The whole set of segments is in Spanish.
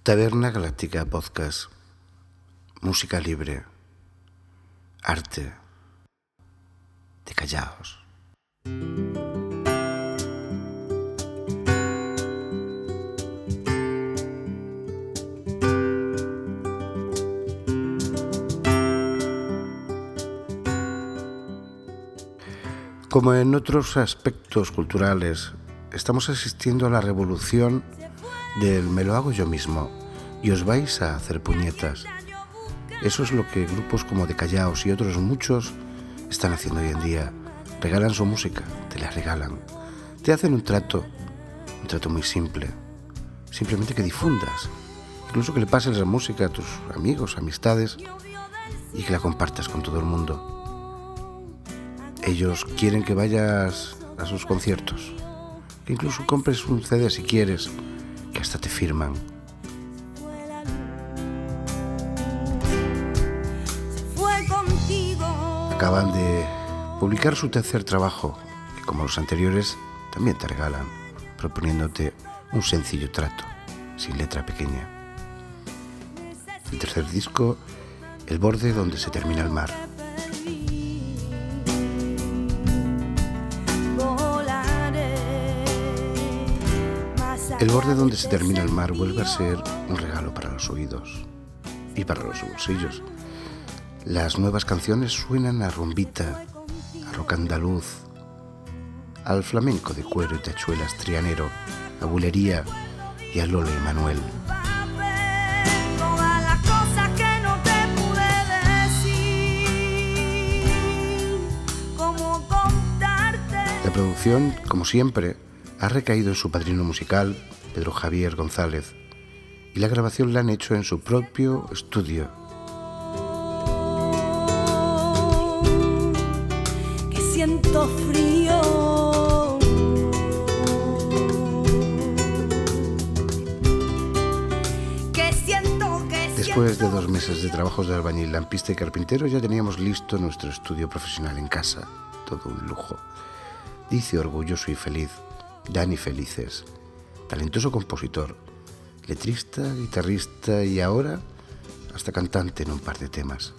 Taberna Galáctica Podcast. Música libre. Arte. De callaos. Como en otros aspectos culturales, estamos asistiendo a la revolución del me lo hago yo mismo y os vais a hacer puñetas. Eso es lo que grupos como De Callaos y otros muchos están haciendo hoy en día. Regalan su música, te la regalan. Te hacen un trato muy simple. Simplemente que difundas. Incluso que le pases la música a tus amigos, amistades y que la compartas con todo el mundo. Ellos quieren que vayas a sus conciertos, que incluso compres un CD si quieres, que hasta te firman. Acaban de publicar su tercer trabajo, que como los anteriores también te regalan, proponiéndote un sencillo trato, sin letra pequeña. El tercer disco, El borde donde se termina el mar. El borde donde se termina el mar vuelve a ser un regalo para los oídos y para los bolsillos. Las nuevas canciones suenan a rumbita, a rock andaluz, al flamenco de cuero y tachuelas trianero, a bulería y a Lola y Manuel. La producción, como siempre, ha recaído en su padrino musical, Pedro Javier González, y la grabación la han hecho en su propio estudio. Que siento frío. Después de 2 meses de trabajos de albañil, lampista y carpintero, ya teníamos listo nuestro estudio profesional en casa. Todo un lujo. Dice orgulloso y feliz Dani Felices, talentoso compositor, letrista, guitarrista y ahora hasta cantante en un par de temas.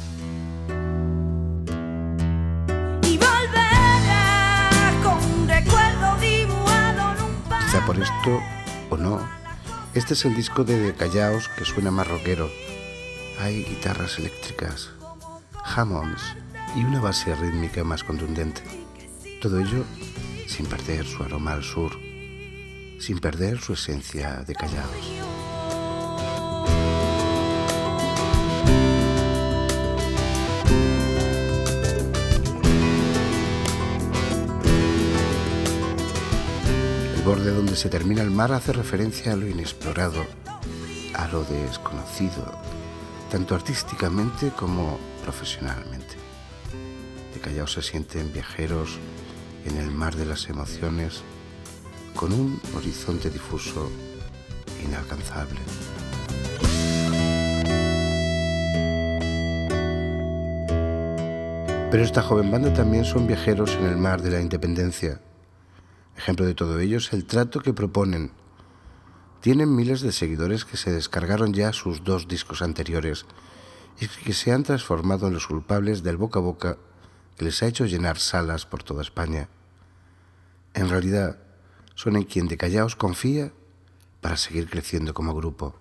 Y volverá con recuerdo dibujado en un papel. Quizá por esto o no, este es el disco de Callaos que suena más rockero. Hay guitarras eléctricas, Hammonds y una base rítmica más contundente. Todo ello sin perder su aroma al sur, sin perder su esencia de Callaos. El borde donde se termina el mar hace referencia a lo inexplorado, a lo desconocido, tanto artísticamente como profesionalmente. De Callaos se sienten viajeros en el mar de las emociones, con un horizonte difuso e inalcanzable. Pero esta joven banda también son viajeros en el mar de la independencia. Ejemplo de todo ello es el trato que proponen. Tienen miles de seguidores que se descargaron ya sus 2 discos anteriores y que se han transformado en los culpables del boca a boca que les ha hecho llenar salas por toda España. En realidad, son en quien De Callaos confía para seguir creciendo como grupo.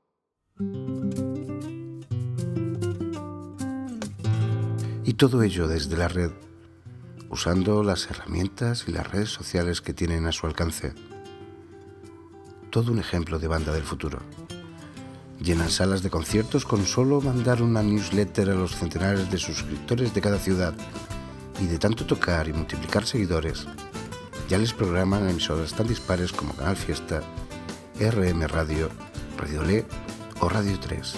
Y todo ello desde la red, usando las herramientas y las redes sociales que tienen a su alcance. Todo un ejemplo de banda del futuro. Llenan salas de conciertos con solo mandar una newsletter a los centenares de suscriptores de cada ciudad, y de tanto tocar y multiplicar seguidores, ya les programan emisoras tan dispares como Canal Fiesta, RM Radio, Radio Olé o Radio 3.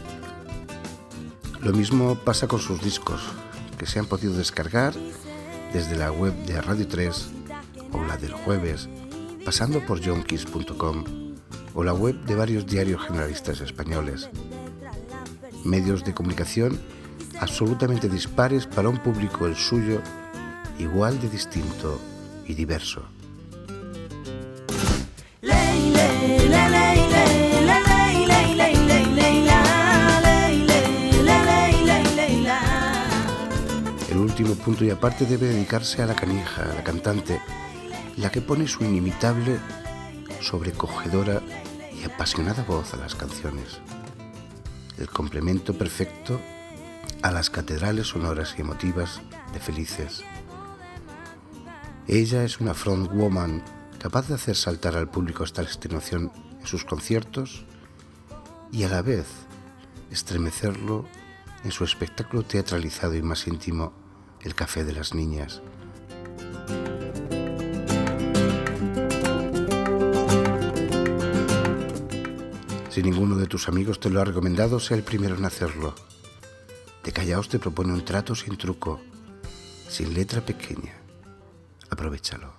Lo mismo pasa con sus discos, que se han podido descargar desde la web de Radio 3 o la del Jueves, pasando por yonkis.com o la web de varios diarios generalistas españoles. Medios de comunicación absolutamente dispares para un público el suyo igual de distinto y diverso. Ley, ley, ley, ley, ley, ley. punto y aparte debe dedicarse a la canija, a la cantante, la que pone su inimitable, sobrecogedora y apasionada voz a las canciones. El complemento perfecto a las catedrales sonoras y emotivas de Felices. Ella es una frontwoman capaz de hacer saltar al público hasta la extenuación en sus conciertos y a la vez estremecerlo en su espectáculo teatralizado y más íntimo, El Café de las Niñas. Si ninguno de tus amigos te lo ha recomendado, sea el primero en hacerlo. De Callaos te propone un trato sin truco, sin letra pequeña. Aprovéchalo.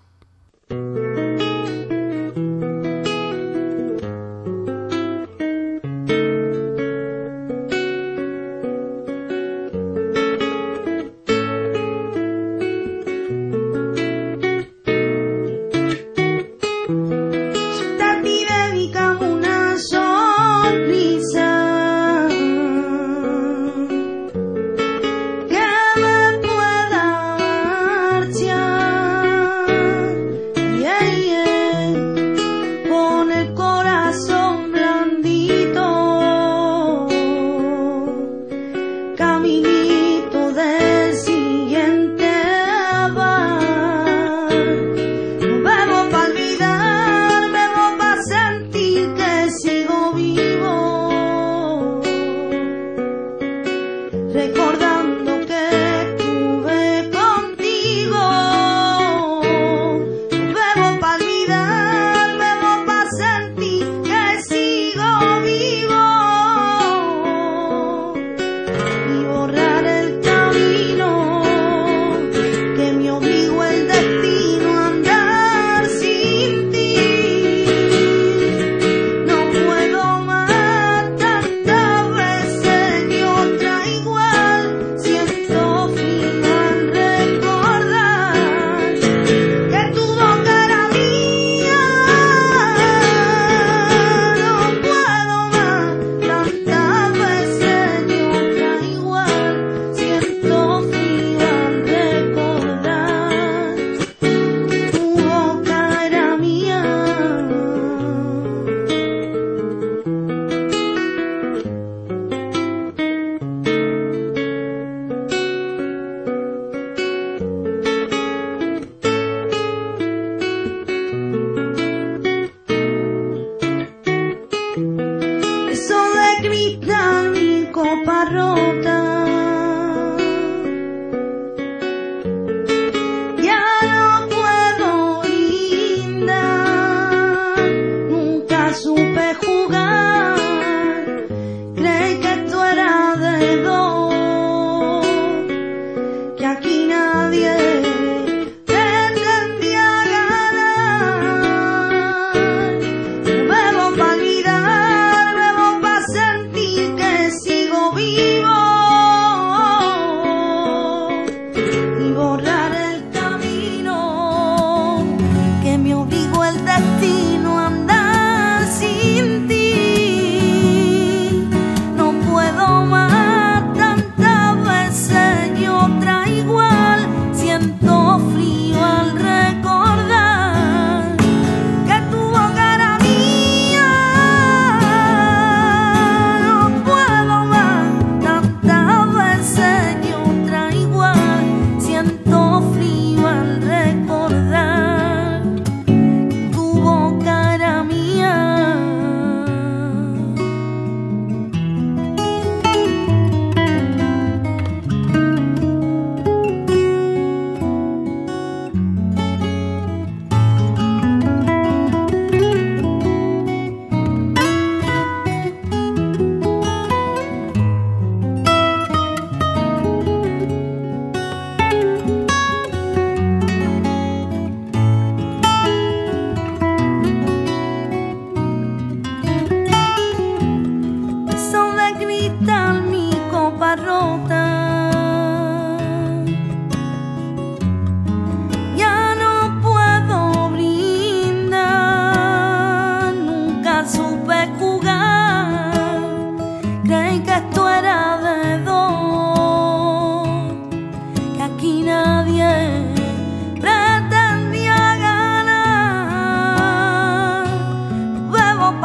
Me obligó el destino a andar sin ti.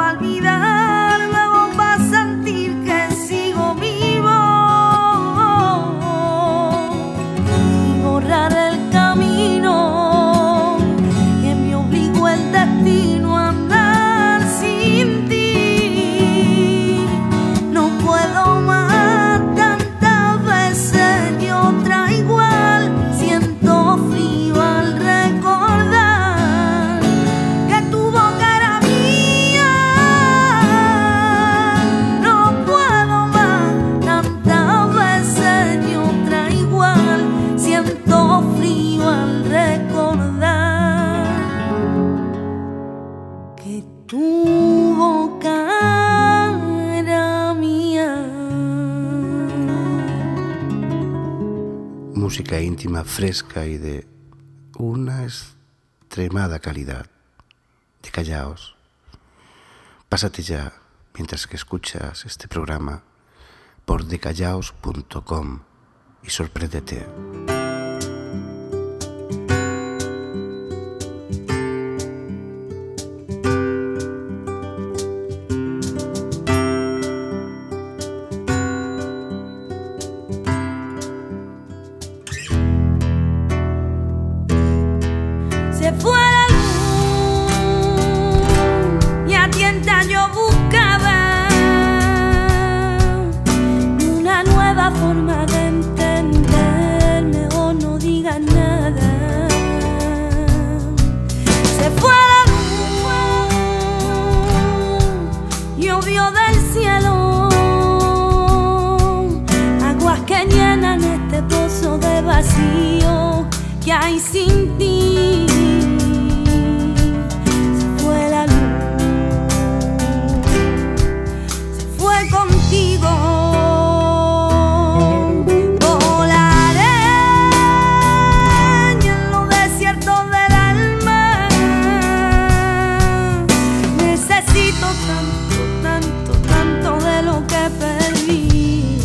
pa' olvidar, luego pa' sentir que sigo vivo y borrar el camino que me obligó el destino a andar sin ti. No puedo más, tantas veces y otra igual, siento frío al recordar que tu boca era mía. No puedo más, tantas veces y otra igual, siento frío al recordar que tu boca era mía. Música íntima, fresca y de una extremada calidad. Decallaos. Pásate ya, mientras que escuchas este programa, por decallaos.com y sorpréndete. Se fue la luz y a tientas yo buscaba una nueva forma de entenderme, o no digas nada. Se fue la luz, llovió del cielo, aguas que llenan este pozo de vacío que hay sin ti. Se fue la luz, se fue contigo. Volaré y en los desiertos del alma. Necesito tanto, tanto, tanto de lo que perdí.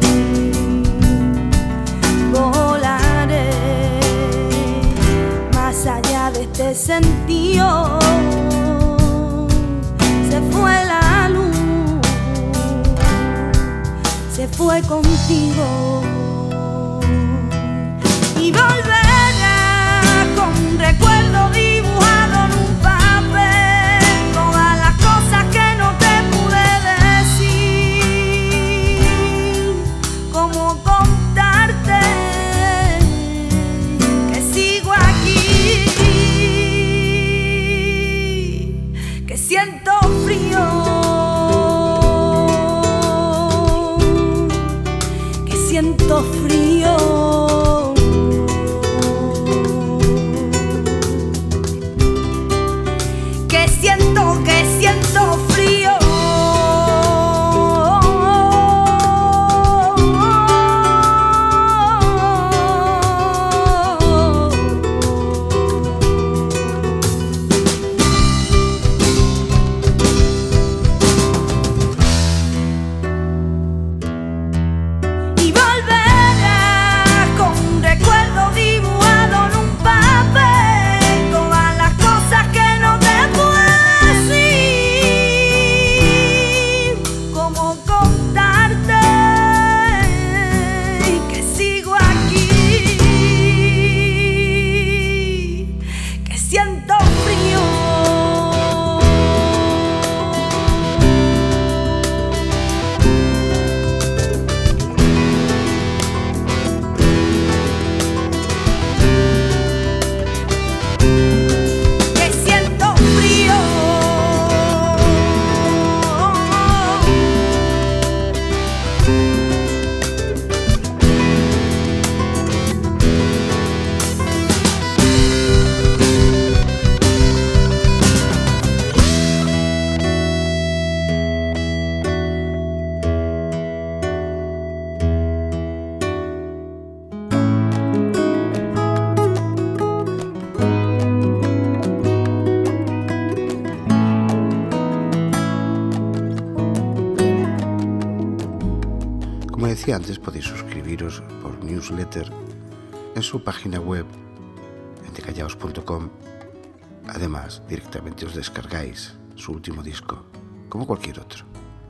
Volaré más allá de este sentido. Se fue la luz, se fue contigo y volverá con un recuerdo dibujado en un papel, todas las cosas que no te pude decir, cómo contarte que sigo aquí, que siento frío, que siento frío, que siento frío. Y volverás con un recuerdo dibujado en un papel, todas las cosas que no te pude decir, cómo contarte que sigo aquí, que siento frío. Que siento frío. Como decía antes, podéis suscribiros por newsletter en su página web en decallaos.com. Además, directamente os descargáis su último disco, como cualquier otro.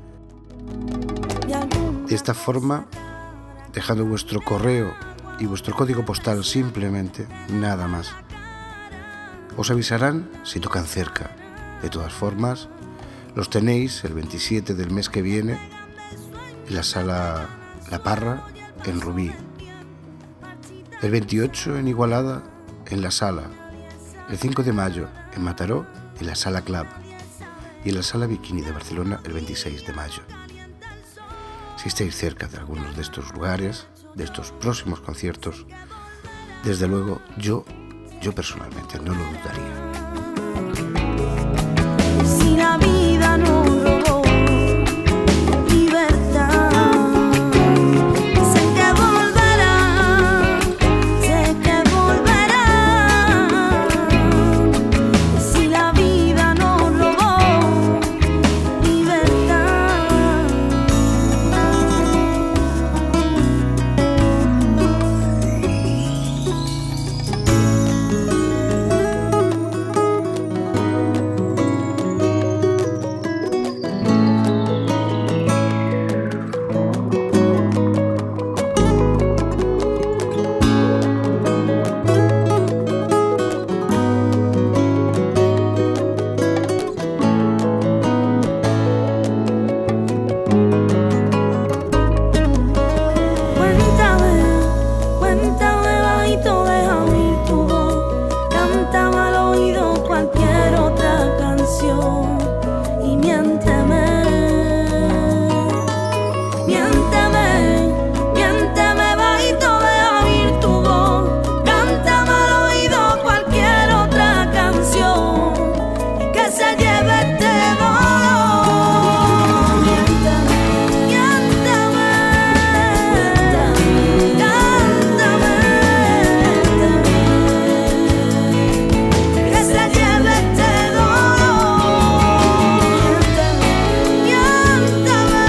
De esta forma, dejando vuestro correo y vuestro código postal simplemente, nada más. Os avisarán si tocan cerca. De todas formas, los tenéis el 27 del mes que viene en la sala La Parra en Rubí, el 28 en Igualada en La Sala, el 5 de mayo en Mataró en la Sala Club y en la Sala Bikini de Barcelona el 26 de mayo. Si estáis cerca de algunos de estos lugares, de estos próximos conciertos, desde luego yo personalmente no lo dudaría. Si la vida nos robó libertad, sé que volverá, sé que volverá. Si la vida nos robó libertad. Cuéntame bajito, deja oír tu voz. Cántame al oído cualquier otra canción y miénteme, miénteme, miénteme bajito, deja oír tu voz. Cántame al oído cualquier otra canción y que se lleve este dolor. Miénteme, miénteme, cántame, que se lleve este dolor. Miénteme,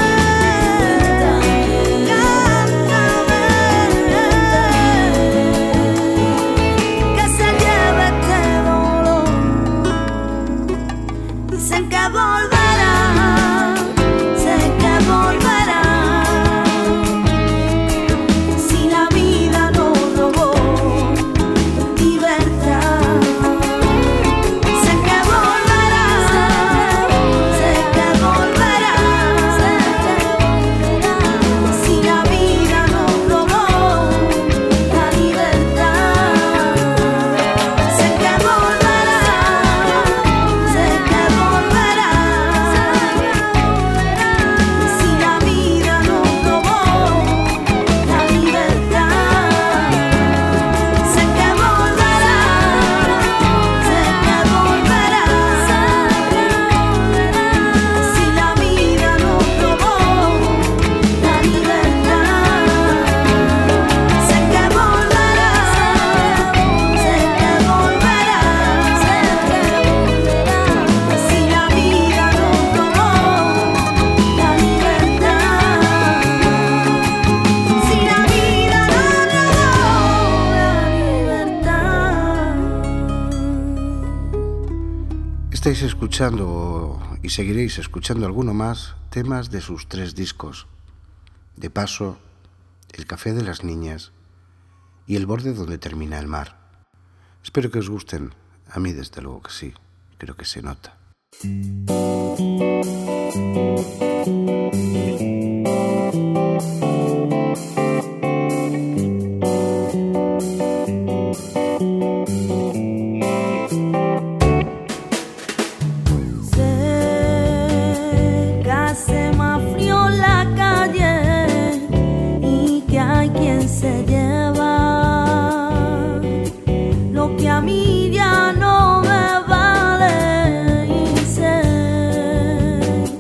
cántame, que se lleve este dolor. Dicen que volverá, sé que volverá. Si la vida nos robó libertad, sé que volverá, sé que volverá. Si la vida nos robó la libertad, sé que volverá, sé que volverá. Si la vida nos robó la libertad, sé que volverá, sé que volverá. Si la vida nos robó la libertad, sé que volverá, sé que volverá. Si la vida nos robó la libertad, si la vida nos robó la libertad. Estáis escuchando y seguiréis escuchando alguno más temas de sus 3 discos. De paso, El café de las niñas y El borde donde termina el mar. Espero que os gusten. A mí desde luego que sí. Creo que se nota. Sé que hace más frío en la calle y que hay quien se lleva lo que a mí ya no me vale. Y sé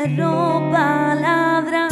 perro pa' ladrar.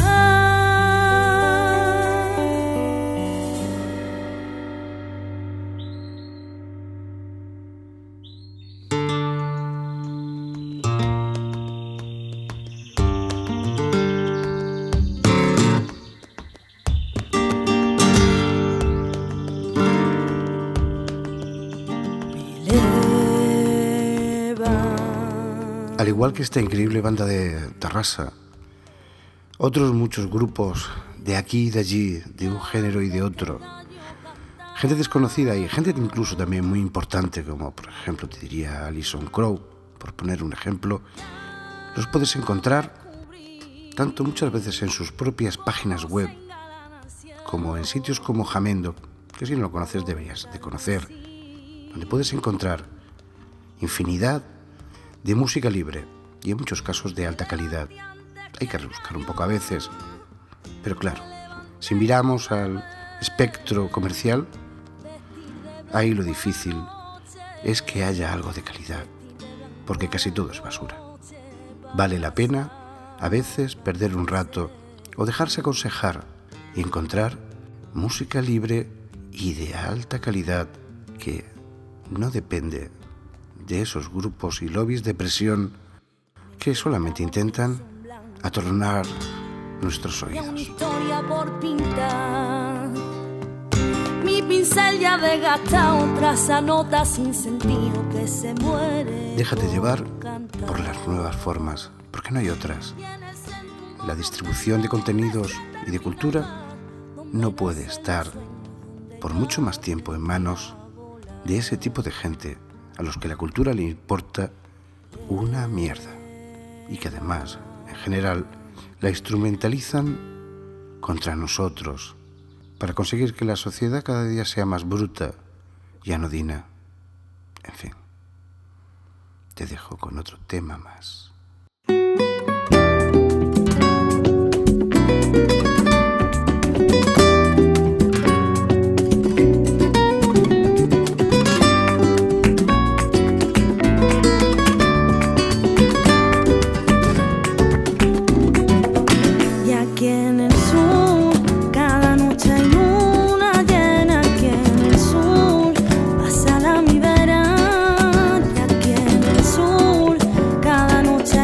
Al igual que esta increíble banda de Tarrasa, otros muchos grupos de aquí y de allí, de un género y de otro, gente desconocida y gente incluso también muy importante, como por ejemplo te diría Alison Krauss, por poner un ejemplo, los puedes encontrar tanto muchas veces en sus propias páginas web como en sitios como Jamendo, que si no lo conoces deberías de conocer, donde puedes encontrar infinidad de música libre y en muchos casos de alta calidad. Hay que rebuscar un poco a veces, pero claro, si miramos al espectro comercial, ahí lo difícil es que haya algo de calidad, porque casi todo es basura. Vale la pena a veces perder un rato o dejarse aconsejar y encontrar música libre y de alta calidad que no depende de esos grupos y lobbies de presión que solamente intentan atornar nuestros oídos. Una historia por pintar. Mi pincel ya desgastado traza notas sin sentido que se muere. Déjate llevar por las nuevas formas, porque no hay otras. La distribución de contenidos y de cultura no puede estar por mucho más tiempo en manos de ese tipo de gente a los que la cultura le importa una mierda y que además, en general, la instrumentalizan contra nosotros para conseguir que la sociedad cada día sea más bruta y anodina. En fin, te dejo con otro tema más. Cada noche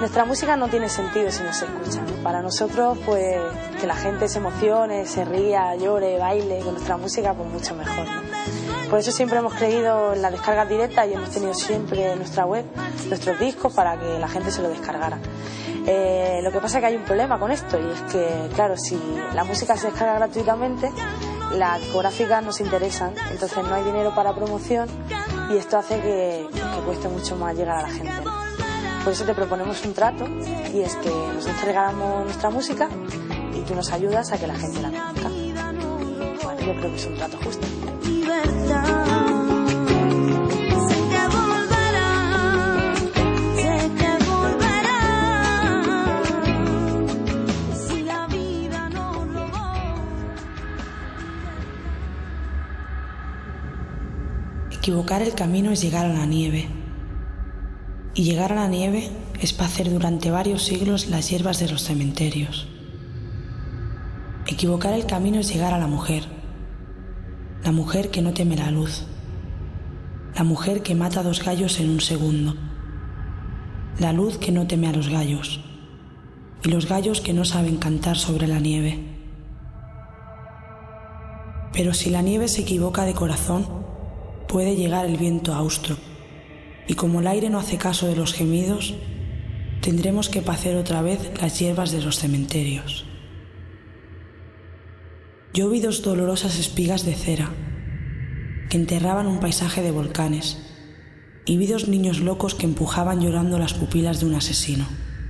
Nuestra música no tiene sentido si no se escucha, ¿no? Para nosotros, pues, que la gente se emocione, se ría, llore, baile con nuestra música, pues mucho mejor, ¿no? Por eso siempre hemos creído en las descargas directas y hemos tenido siempre en nuestra web nuestros discos para que la gente se lo descargara. Lo que pasa es que hay un problema con esto, y es que, claro, si la música se descarga gratuitamente, las discográficas nos interesan, entonces no hay dinero para promoción y esto hace que cueste mucho más llegar a la gente, ¿no? Por eso te proponemos un trato, y es que nosotros te regalamos nuestra música y tú nos ayudas a que la gente la conozca. Y, bueno, yo creo que es un trato justo. Equivocar el camino es llegar a la nieve. Y llegar a la nieve es pacer durante varios siglos las hierbas de los cementerios. Equivocar el camino es llegar a la mujer que no teme la luz, la mujer que mata 2 gallos en un segundo, la luz que no teme a los gallos, y los gallos que no saben cantar sobre la nieve. Pero si la nieve se equivoca de corazón, puede llegar el viento austro, y como el aire no hace caso de los gemidos, tendremos que pacer otra vez las hierbas de los cementerios. Yo vi 2 dolorosas espigas de cera que enterraban un paisaje de volcanes, y vi 2 niños locos que empujaban llorando las pupilas de un asesino.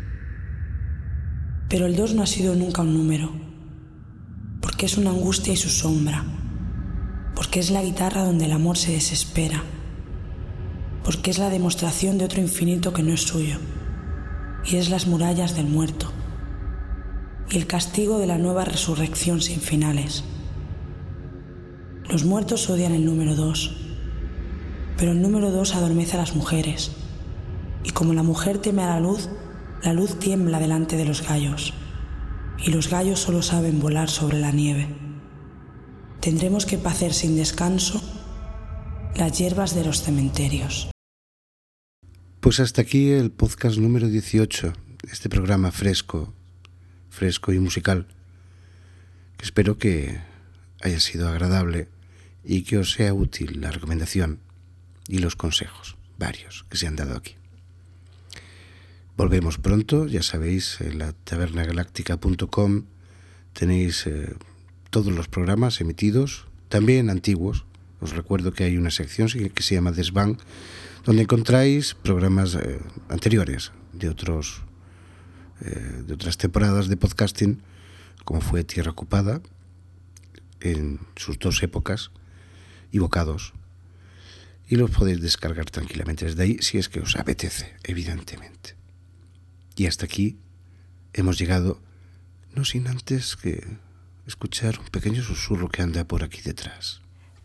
Pero el 2 no ha sido nunca un número, porque es una angustia y su sombra, porque es la guitarra donde el amor se desespera, porque es la demostración de otro infinito que no es suyo, y es las murallas del muerto, y el castigo de la nueva resurrección sin finales. Los muertos odian el número 2, pero el número 2 adormece a las mujeres, y como la mujer teme a la luz tiembla delante de los gallos, y los gallos solo saben volar sobre la nieve. Tendremos que pacer sin descanso las hierbas de los cementerios. Pues hasta aquí el podcast número 18, este programa fresco y musical, que espero que haya sido agradable y que os sea útil la recomendación y los consejos varios que se han dado aquí. Volvemos pronto, ya sabéis, en la tabernagaláctica.com tenéis todos los programas emitidos, también antiguos. Os recuerdo que hay una sección que se llama Desván, donde encontráis programas anteriores de otras temporadas de podcasting, como fue Tierra Ocupada, en sus 2 épocas, y Bocados, y los podéis descargar tranquilamente desde ahí, si es que os apetece, evidentemente. Y hasta aquí hemos llegado, no sin antes que escuchar un pequeño susurro que anda por aquí detrás.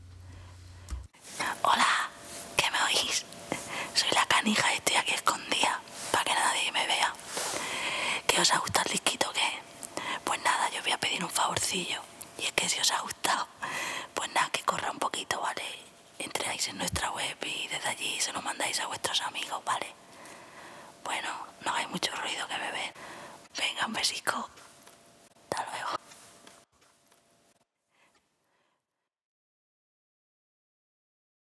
Hola, ¿que me oís? Soy la canija y estoy aquí escondida para que nadie me vea. ¿Que os ha gustado el disquito o qué? Pues nada, yo voy a pedir un favorcillo, y es que si os ha gustado, pues nada, que corra un poquito, ¿vale? Entráis en nuestra web y desde allí se lo mandáis a vuestros amigos, ¿vale? Bueno, no hagáis mucho ruido que me ven. Venga, un besico.